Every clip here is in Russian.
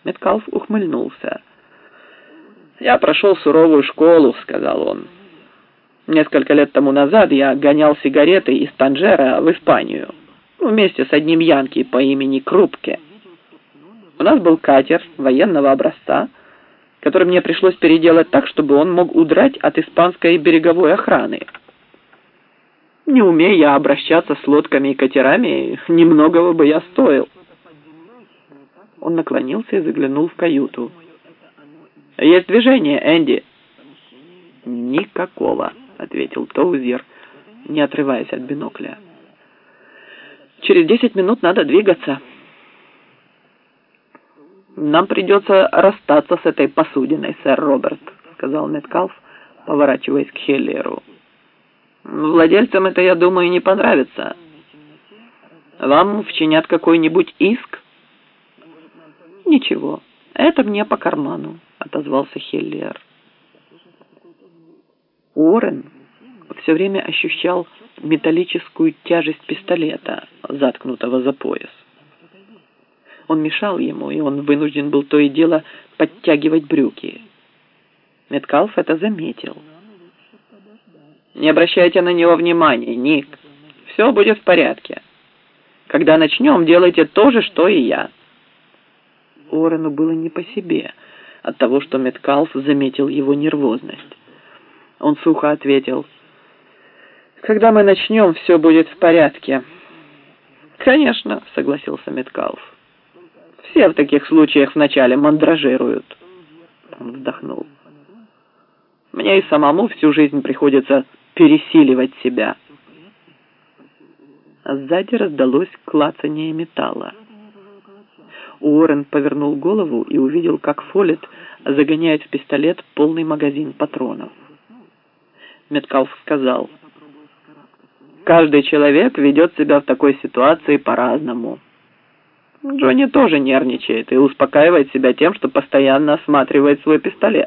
Меткалф ухмыльнулся. «Я прошел суровую школу», — сказал он. «Несколько лет тому назад я гонял сигареты из Танжера в Испанию вместе с одним янки по имени Крупке. У нас был катер военного образца, который мне пришлось переделать так, чтобы он мог удрать от испанской береговой охраны. Не умея я обращаться с лодками и катерами, немногого бы я стоил». Он наклонился и заглянул в каюту. «Есть движение, Энди?» «Никакого», — ответил Тоузер, не отрываясь от бинокля. «Через 10 минут надо двигаться». «Нам придется расстаться с этой посудиной, сэр Роберт», — сказал Меткалф, поворачиваясь к Хеллеру. «Владельцам это, я думаю, не понравится. Вам вчинят какой-нибудь иск?» «Ничего, это мне по карману», — отозвался Хеллер. Уоррен все время ощущал металлическую тяжесть пистолета, заткнутого за пояс. Он мешал ему, и он вынужден был то и дело подтягивать брюки. Меткалф это заметил. «Не обращайте на него внимания, Ник. Все будет в порядке. Когда начнем, делайте то же, что и я». Уоррену было не по себе от того, что Меткалф заметил его нервозность. Он сухо ответил: «Когда мы начнем, все будет в порядке». «Конечно», — согласился Меткалф. «Все в таких случаях вначале мандражируют». Он вздохнул. «Мне и самому всю жизнь приходится пересиливать себя». А сзади раздалось клацание металла. Уоррен повернул голову и увидел, как Фоллетт загоняет в пистолет полный магазин патронов. Меткалф сказал: «Каждый человек ведет себя в такой ситуации по-разному. Джонни тоже нервничает и успокаивает себя тем, что постоянно осматривает свой пистолет.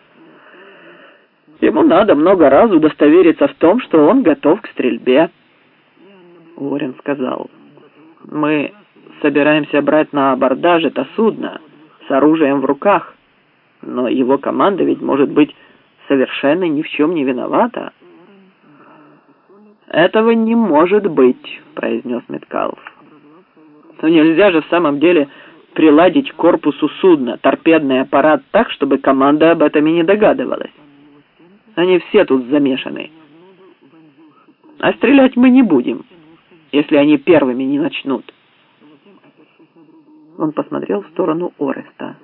Ему надо много раз удостовериться в том, что он готов к стрельбе». Уоррен сказал: «Мы собираемся брать на абордаж это судно с оружием в руках, но его команда ведь может быть совершенно ни в чем не виновата». «Этого не может быть», — произнес Меткалф. «Но нельзя же в самом деле приладить к корпусу судна торпедный аппарат так, чтобы команда об этом и не догадывалась. Они все тут замешаны. А стрелять мы не будем, если они первыми не начнут». Он посмотрел в сторону Ореста.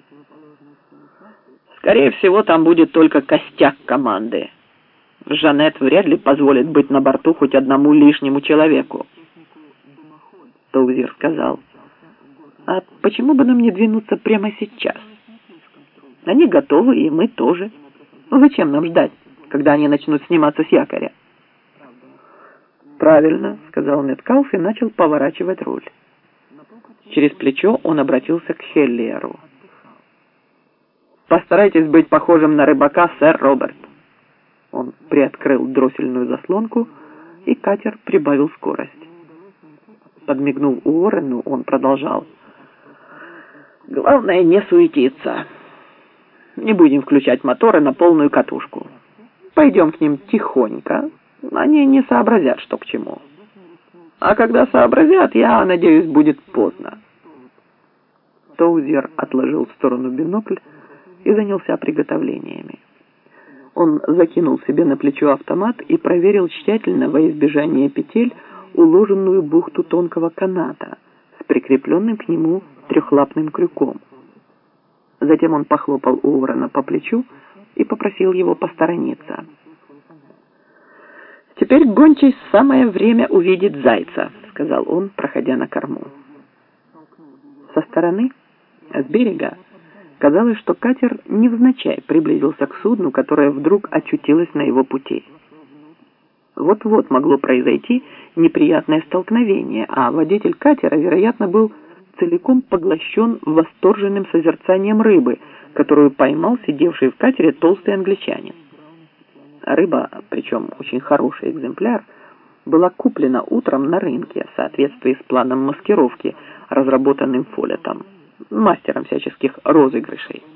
«Скорее всего, там будет только костяк команды. Жанет вряд ли позволит быть на борту хоть одному лишнему человеку». Тоузер сказал: «А почему бы нам не двинуться прямо сейчас? Они готовы, и мы тоже. Ну зачем нам ждать, когда они начнут сниматься с якоря?» «Правильно», — сказал Меткалф и начал поворачивать руль. Через плечо он обратился к Хеллеру. «Постарайтесь быть похожим на рыбака, сэр Роберт». Он приоткрыл дроссельную заслонку, и катер прибавил скорость. Подмигнув Уоррену, он продолжал: «Главное не суетиться. Не будем включать моторы на полную катушку. Пойдем к ним тихонько. Они не сообразят, что к чему. А когда сообразят, я надеюсь, будет поздно». Тоузер отложил в сторону бинокль и занялся приготовлениями. Он закинул себе на плечо автомат и проверил тщательно во избежание петель уложенную бухту тонкого каната с прикрепленным к нему трехлапным крюком. Затем он похлопал Уоррена по плечу и попросил его посторониться. «Теперь, гончей, самое время увидеть зайца», — сказал он, проходя на корму. Со стороны, с берега, казалось, что катер невзначай приблизился к судну, которое вдруг очутилось на его пути. Вот-вот могло произойти неприятное столкновение, а водитель катера, вероятно, был целиком поглощен восторженным созерцанием рыбы, которую поймал сидевший в катере толстый англичанин. Рыба, причем очень хороший экземпляр, была куплена утром на рынке в соответствии с планом маскировки, разработанным Фоллеттом. мастером всяческих розыгрышей.